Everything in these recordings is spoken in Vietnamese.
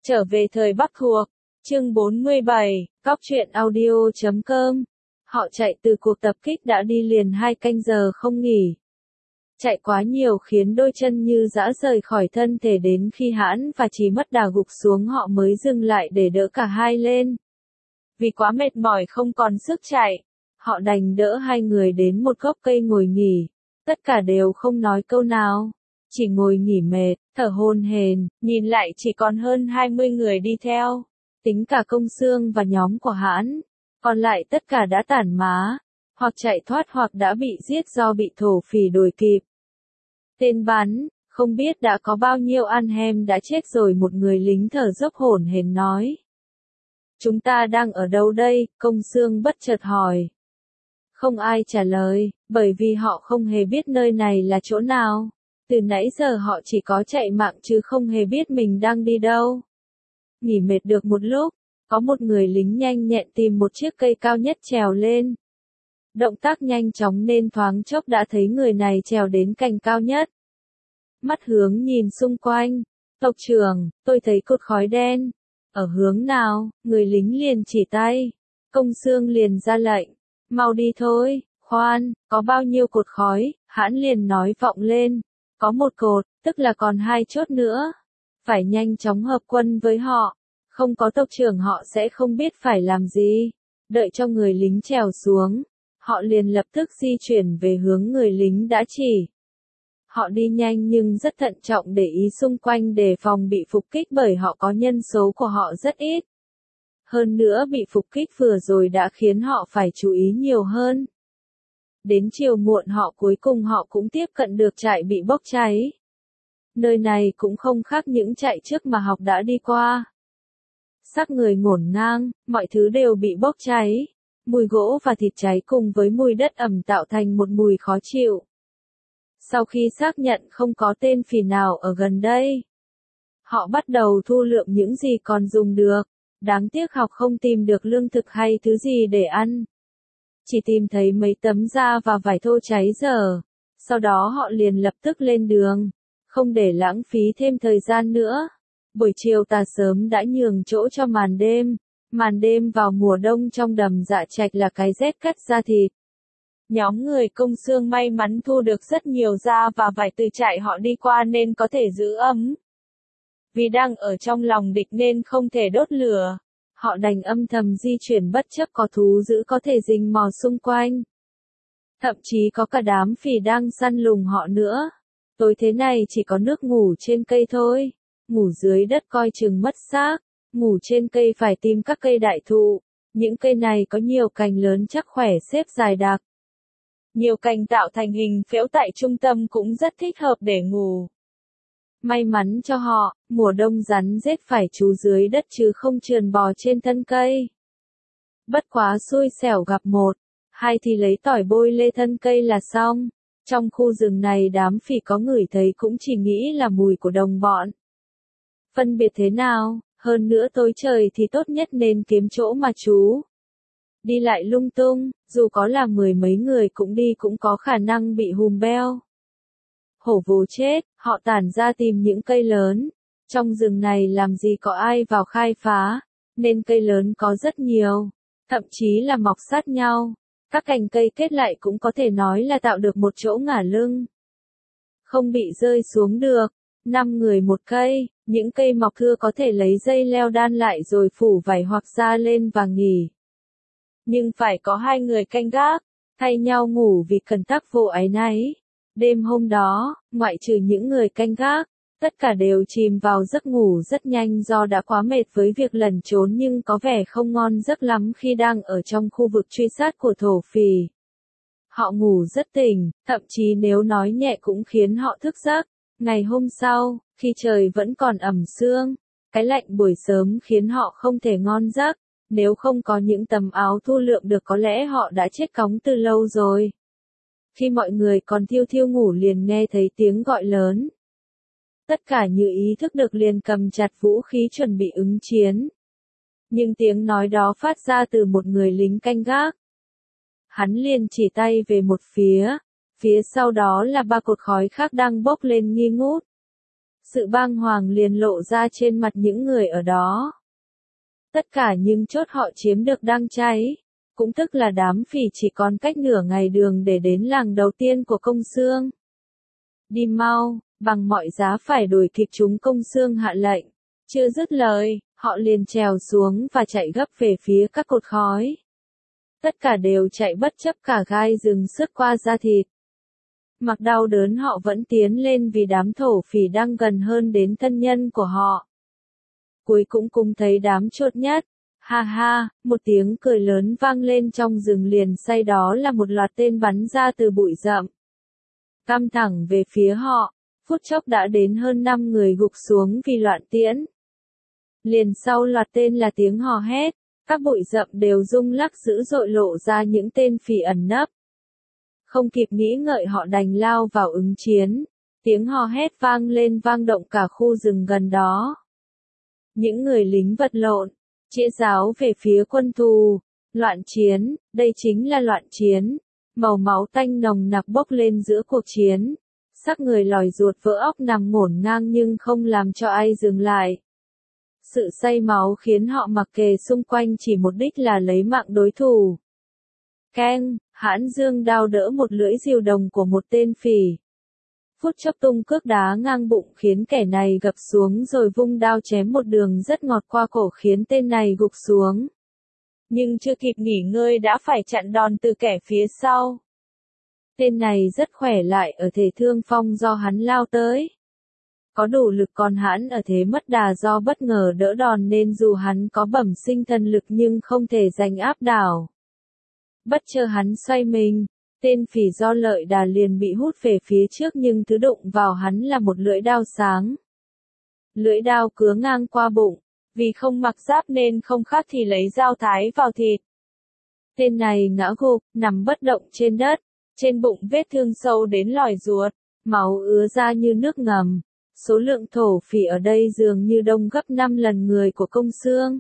Trở về thời Bắc thuộc, chương 47, Góc truyện audio.com. Họ chạy từ cuộc tập kích đã đi liền 2 canh giờ không nghỉ. Chạy quá nhiều khiến đôi chân như dã rời khỏi thân thể, đến khi hãn và Chí mất đà gục xuống họ mới dừng lại để đỡ cả hai lên. Vì quá mệt mỏi không còn sức chạy, họ đành đỡ hai người đến một gốc cây ngồi nghỉ. Tất cả đều không nói câu nào, chỉ ngồi nghỉ mệt, thở hổn hển. Nhìn lại chỉ còn hơn 20 người đi theo, tính cả Công Xương và nhóm của hãn, còn lại tất cả đã tản má, hoặc chạy thoát hoặc đã bị giết do bị thổ phỉ đuổi kịp. Tên bắn, không biết đã có bao nhiêu anh em đã chết rồi, một người lính thở dốc hổn hển nói. Chúng ta đang ở đâu đây? Công Xương bất chợt hỏi. Không ai trả lời, bởi vì họ không hề biết nơi này là chỗ nào. Từ nãy giờ họ chỉ có chạy mạng chứ không hề biết mình đang đi đâu. Nghỉ mệt được một lúc, có một người lính nhanh nhẹn tìm một chiếc cây cao nhất trèo lên. Động tác nhanh chóng nên thoáng chốc đã thấy người này trèo đến cành cao nhất. Mắt hướng nhìn xung quanh. Tộc trưởng, tôi thấy cột khói đen. Ở hướng nào? Người lính liền chỉ tay. Công Xương liền ra lệnh. Mau đi thôi. Khoan, có bao nhiêu cột khói? Hãn liền nói vọng lên. Có một cột, tức là còn 2 chốt nữa. Phải nhanh chóng hợp quân với họ. Không có tộc trưởng họ sẽ không biết phải làm gì. Đợi cho người lính trèo xuống, họ liền lập tức di chuyển về hướng người lính đã chỉ. Họ đi nhanh nhưng rất thận trọng để ý xung quanh đề phòng bị phục kích, bởi họ có nhân số của họ rất ít. Hơn nữa bị phục kích vừa rồi đã khiến họ phải chú ý nhiều hơn. Đến chiều muộn cuối cùng họ cũng tiếp cận được trại bị bốc cháy. Nơi này cũng không khác những trại trước mà học đã đi qua. Xác người ngổn ngang, mọi thứ đều bị bốc cháy. Mùi gỗ và thịt cháy cùng với mùi đất ẩm tạo thành một mùi khó chịu. Sau khi xác nhận không có tên phỉ nào ở gần đây, họ bắt đầu thu lượm những gì còn dùng được. Đáng tiếc học không tìm được lương thực hay thứ gì để ăn. Chỉ tìm thấy mấy tấm da và vải thô cháy dở. Sau đó họ liền lập tức lên đường, không để lãng phí thêm thời gian nữa. Buổi chiều tà sớm đã nhường chỗ cho màn đêm. Màn đêm vào mùa đông trong đầm Dạ Trạch là cái rét cắt da thịt. Nhóm người Công Xương may mắn thu được rất nhiều da và vải từ trại họ đi qua nên có thể giữ ấm. Vì đang ở trong lòng địch nên không thể đốt lửa, họ đành âm thầm di chuyển bất chấp có thú dữ có thể rình mò xung quanh. Thậm chí có cả đám phỉ đang săn lùng họ nữa. Tối thế này chỉ có nước ngủ trên cây thôi. Ngủ dưới đất coi chừng mất xác. Ngủ trên cây phải tìm các cây đại thụ. Những cây này có nhiều cành lớn chắc khỏe xếp dài đặc. Nhiều cành tạo thành hình phễu tại trung tâm cũng rất thích hợp để ngủ. May mắn cho họ, mùa đông rắn rết phải trú dưới đất chứ không trườn bò trên thân cây. Bất quá xui xẻo gặp 1, 2 thì lấy tỏi bôi lên thân cây là xong. Trong khu rừng này đám phỉ có ngửi thấy cũng chỉ nghĩ là mùi của đồng bọn. Phân biệt thế nào, hơn nữa tối trời thì tốt nhất nên kiếm chỗ mà trú. Đi lại lung tung, dù có là 10 mấy người cũng đi cũng có khả năng bị hùm beo. Hổ vồ chết, họ tản ra tìm những cây lớn. Trong rừng này làm gì có ai vào khai phá, nên cây lớn có rất nhiều, thậm chí là mọc sát nhau. Các cành cây kết lại cũng có thể nói là tạo được một chỗ ngả lưng. Không bị rơi xuống được. 5 người một cây, những cây mọc thưa có thể lấy dây leo đan lại rồi phủ vải hoặc da lên và nghỉ. Nhưng phải có 2 người canh gác, thay nhau ngủ vì cần tác vụ áy náy. Đêm hôm đó, ngoại trừ những người canh gác, tất cả đều chìm vào giấc ngủ rất nhanh do đã quá mệt với việc lẩn trốn nhưng có vẻ không ngon giấc lắm khi đang ở trong khu vực truy sát của thổ phỉ. Họ ngủ rất tỉnh, thậm chí nếu nói nhẹ cũng khiến họ thức giấc. Ngày hôm sau, khi trời vẫn còn ẩm sương, cái lạnh buổi sớm khiến họ không thể ngon giấc. Nếu không có những tấm áo thu lượm được có lẽ họ đã chết cóng từ lâu rồi. Khi mọi người còn thiêu thiêu ngủ liền nghe thấy tiếng gọi lớn. Tất cả như ý thức được liền cầm chặt vũ khí chuẩn bị ứng chiến. Nhưng tiếng nói đó phát ra từ một người lính canh gác. Hắn liền chỉ tay về một phía sau đó là 3 cột khói khác đang bốc lên nghi ngút. Sự bàng hoàng liền lộ ra trên mặt những người ở đó. Tất cả những chốt họ chiếm được đang cháy, cũng tức là đám phỉ chỉ còn cách nửa ngày đường để đến làng đầu tiên của Công Xương. Đi mau, bằng mọi giá phải đuổi kịp chúng, Công Xương hạ lệnh. Chưa dứt lời, họ liền trèo xuống và chạy gấp về phía các cột khói. Tất cả đều chạy bất chấp cả gai rừng sướt qua da thịt. Mặc đau đớn họ vẫn tiến lên vì đám thổ phỉ đang gần hơn đến thân nhân của họ. Cuối cùng thấy đám chốt nhất. Ha ha, một tiếng cười lớn vang lên trong rừng liền say đó là một loạt tên bắn ra từ bụi rậm. Căm thẳng về phía họ, phút chốc đã đến hơn 5 người gục xuống vì loạn tiễn. Liền sau loạt tên là tiếng hò hét, các bụi rậm đều rung lắc dữ dội lộ ra những tên phỉ ẩn nấp. Không kịp nghĩ ngợi họ đành lao vào ứng chiến, tiếng hò hét vang lên vang động cả khu rừng gần đó. Những người lính vật lộn, chĩa giáo về phía quân thù, loạn chiến, đây chính là loạn chiến, màu máu tanh nồng nặc bốc lên giữa cuộc chiến, xác người lòi ruột vỡ óc nằm ngổn ngang nhưng không làm cho ai dừng lại. Sự say máu khiến họ mặc kệ xung quanh chỉ một đích là lấy mạng đối thủ. Keng, Hãn giương đao đỡ một lưỡi diều đồng của một tên phỉ. Phút chốc tung cước đá ngang bụng khiến kẻ này gập xuống rồi vung đao chém một đường rất ngọt qua cổ khiến tên này gục xuống. Nhưng chưa kịp nghỉ ngơi đã phải chặn đòn từ kẻ phía sau. Tên này rất khỏe lại ở thể thương phong do hắn lao tới. Có đủ lực còn hắn ở thế mất đà do bất ngờ đỡ đòn nên dù hắn có bẩm sinh thần lực nhưng không thể giành áp đảo. Bất chợt hắn xoay mình, tên phỉ do lợi đà liền bị hút về phía trước nhưng thứ đụng vào hắn là một lưỡi đao sáng. Lưỡi đao cứa ngang qua bụng, vì không mặc giáp nên không khác thì lấy dao thái vào thịt. Tên này ngã gục, nằm bất động trên đất, trên bụng vết thương sâu đến lòi ruột, máu ứa ra như nước ngầm. Số lượng thổ phỉ ở đây dường như đông gấp 5 lần người của Công Xương.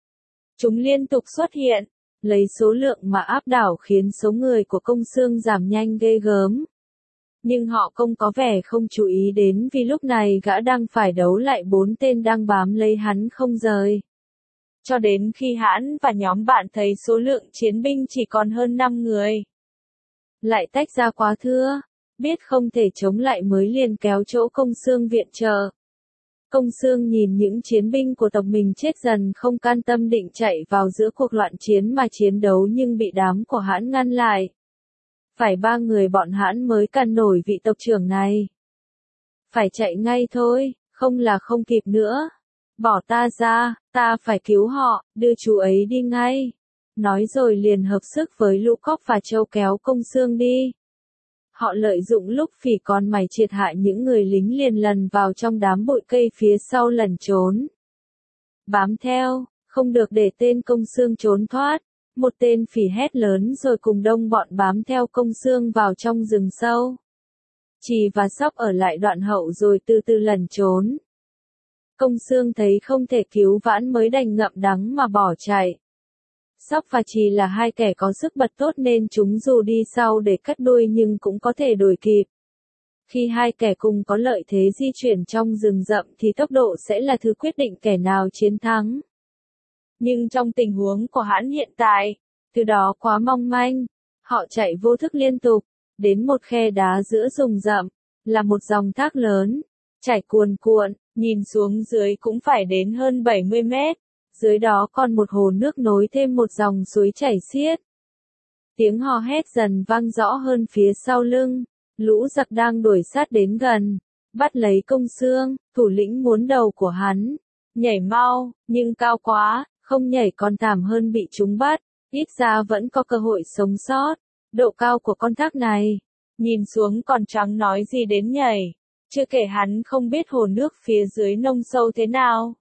Chúng liên tục xuất hiện, lấy số lượng mà áp đảo khiến số người của Công Xương giảm nhanh ghê gớm. Nhưng họ không có vẻ không chú ý đến vì lúc này gã đang phải đấu lại 4 tên đang bám lấy hắn không rời. Cho đến khi hắn và nhóm bạn thấy số lượng chiến binh chỉ còn hơn 5 người. Lại tách ra quá thưa. Biết không thể chống lại mới liền kéo chỗ Công Xương viện trợ. Công Xương nhìn những chiến binh của tộc mình chết dần không can tâm định chạy vào giữa cuộc loạn chiến mà chiến đấu nhưng bị đám của Hãn ngăn lại. Phải 3 người bọn Hãn mới cản nổi vị tộc trưởng này. Phải chạy ngay thôi, không là không kịp nữa. Bỏ ta ra, ta phải cứu họ, đưa chú ấy đi ngay. Nói rồi liền hợp sức với Lũ Cóc và Châu kéo Công Xương đi. Họ lợi dụng lúc phỉ con mày triệt hại những người lính liền lần vào trong đám bụi cây phía sau lẩn trốn. Bám theo, không được để tên Công Xương trốn thoát. Một tên phỉ hét lớn rồi cùng đông bọn bám theo Công Xương vào trong rừng sâu. Chì và Sóc ở lại đoạn hậu rồi từ từ lẩn trốn. Công Xương thấy không thể cứu vãn mới đành ngậm đắng mà bỏ chạy. Sóc và Chì là hai kẻ có sức bật tốt nên chúng dù đi sau để cắt đuôi nhưng cũng có thể đuổi kịp. Khi hai kẻ cùng có lợi thế di chuyển trong rừng rậm thì tốc độ sẽ là thứ quyết định kẻ nào chiến thắng. Nhưng trong tình huống của Hãn hiện tại, từ đó quá mong manh, họ chạy vô thức liên tục, đến một khe đá giữa rừng rậm, là một dòng thác lớn, chảy cuồn cuộn, nhìn xuống dưới cũng phải đến hơn 70 mét. Dưới đó còn một hồ nước nối thêm một dòng suối chảy xiết. Tiếng hò hét dần vang rõ hơn phía sau lưng, lũ giặc đang đuổi sát đến gần, bắt lấy Công Xương, thủ lĩnh muốn đầu của hắn. Nhảy mau, nhưng cao quá, không nhảy còn thảm hơn bị chúng bắt, ít ra vẫn có cơ hội sống sót. Độ cao của con thác này, nhìn xuống còn chẳng nói gì đến nhảy, chưa kể hắn không biết hồ nước phía dưới nông sâu thế nào.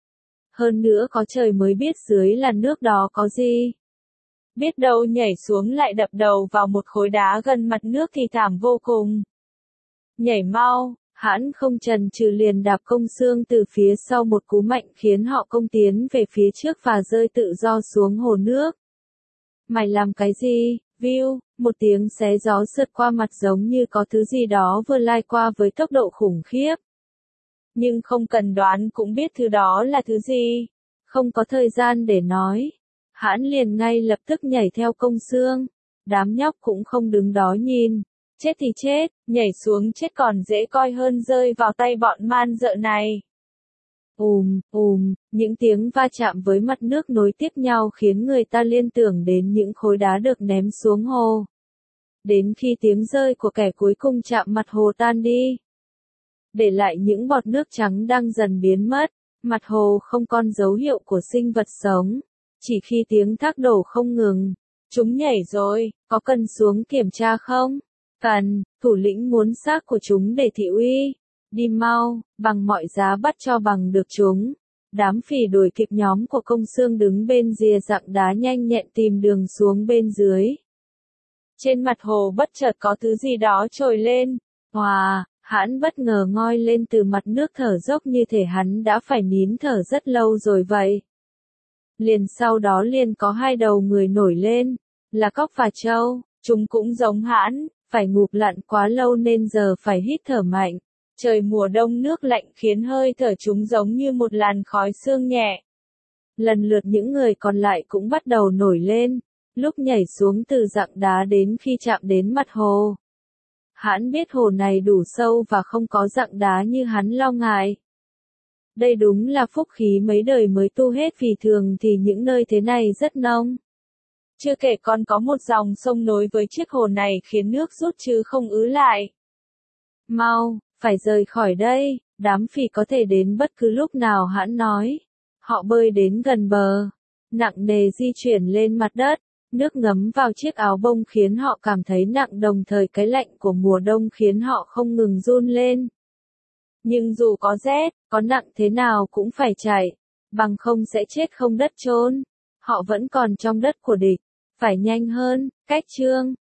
Hơn nữa có trời mới biết dưới là nước đó có gì. Biết đâu nhảy xuống lại đập đầu vào một khối đá gần mặt nước thì thảm vô cùng. Nhảy mau, Hãn không chần chừ liền đạp Công Xương từ phía sau một cú mạnh khiến họ công tiến về phía trước và rơi tự do xuống hồ nước. Mày làm cái gì? View, một tiếng xé gió sượt qua mặt giống như có thứ gì đó vừa lai qua với tốc độ khủng khiếp. nhưng không cần đoán cũng biết thứ đó là thứ gì. Không có thời gian để nói. Hãn liền ngay lập tức nhảy theo Công Xương. Đám nhóc cũng không đứng đó nhìn. Chết thì chết, nhảy xuống chết còn dễ coi hơn rơi vào tay bọn man dợ này. Những tiếng va chạm với mặt nước nối tiếp nhau khiến người ta liên tưởng đến những khối đá được ném xuống hồ. Đến khi tiếng rơi của kẻ cuối cùng chạm mặt hồ tan đi, để lại những bọt nước trắng đang dần biến mất, mặt hồ không còn dấu hiệu của sinh vật sống. Chỉ khi tiếng thác đổ không ngừng. Chúng nhảy rồi, có cần xuống kiểm tra không? Cần, thủ lĩnh muốn xác của chúng để thị uy. Đi mau, bằng mọi giá bắt cho bằng được chúng. Đám phỉ đuổi kịp nhóm của Công Xương đứng bên rìa rặng đá nhanh nhẹn tìm đường xuống bên dưới. Trên mặt hồ bất chợt có thứ gì đó trồi lên. Hãn bất ngờ ngoi lên từ mặt nước thở dốc như thể hắn đã phải nín thở rất lâu rồi vậy. Liền sau đó liền có hai đầu người nổi lên, là Cóc và Trâu, chúng cũng giống Hãn, phải ngụp lặn quá lâu nên giờ phải hít thở mạnh. Trời mùa đông nước lạnh khiến hơi thở chúng giống như một làn khói sương nhẹ. Lần lượt những người còn lại cũng bắt đầu nổi lên, lúc nhảy xuống từ rặng đá đến khi chạm đến mặt hồ. Hãn biết hồ này đủ sâu và không có rặng đá như hắn lo ngại. Đây đúng là phúc khí mấy đời mới tu hết vì thường thì những nơi thế này rất nông. Chưa kể còn có một dòng sông nối với chiếc hồ này khiến nước rút chứ không ứ lại. Mau, phải rời khỏi đây, đám phỉ có thể đến bất cứ lúc nào Hãn nói. Họ bơi đến gần bờ, nặng nề di chuyển lên mặt đất, nước ngấm vào chiếc áo bông khiến họ cảm thấy nặng đồng thời cái lạnh của mùa đông khiến họ không ngừng run lên. Nhưng dù có rét, có nặng thế nào cũng phải chạy, bằng không sẽ chết không đất chôn. Họ vẫn còn trong đất của địch, phải nhanh hơn, cách chương.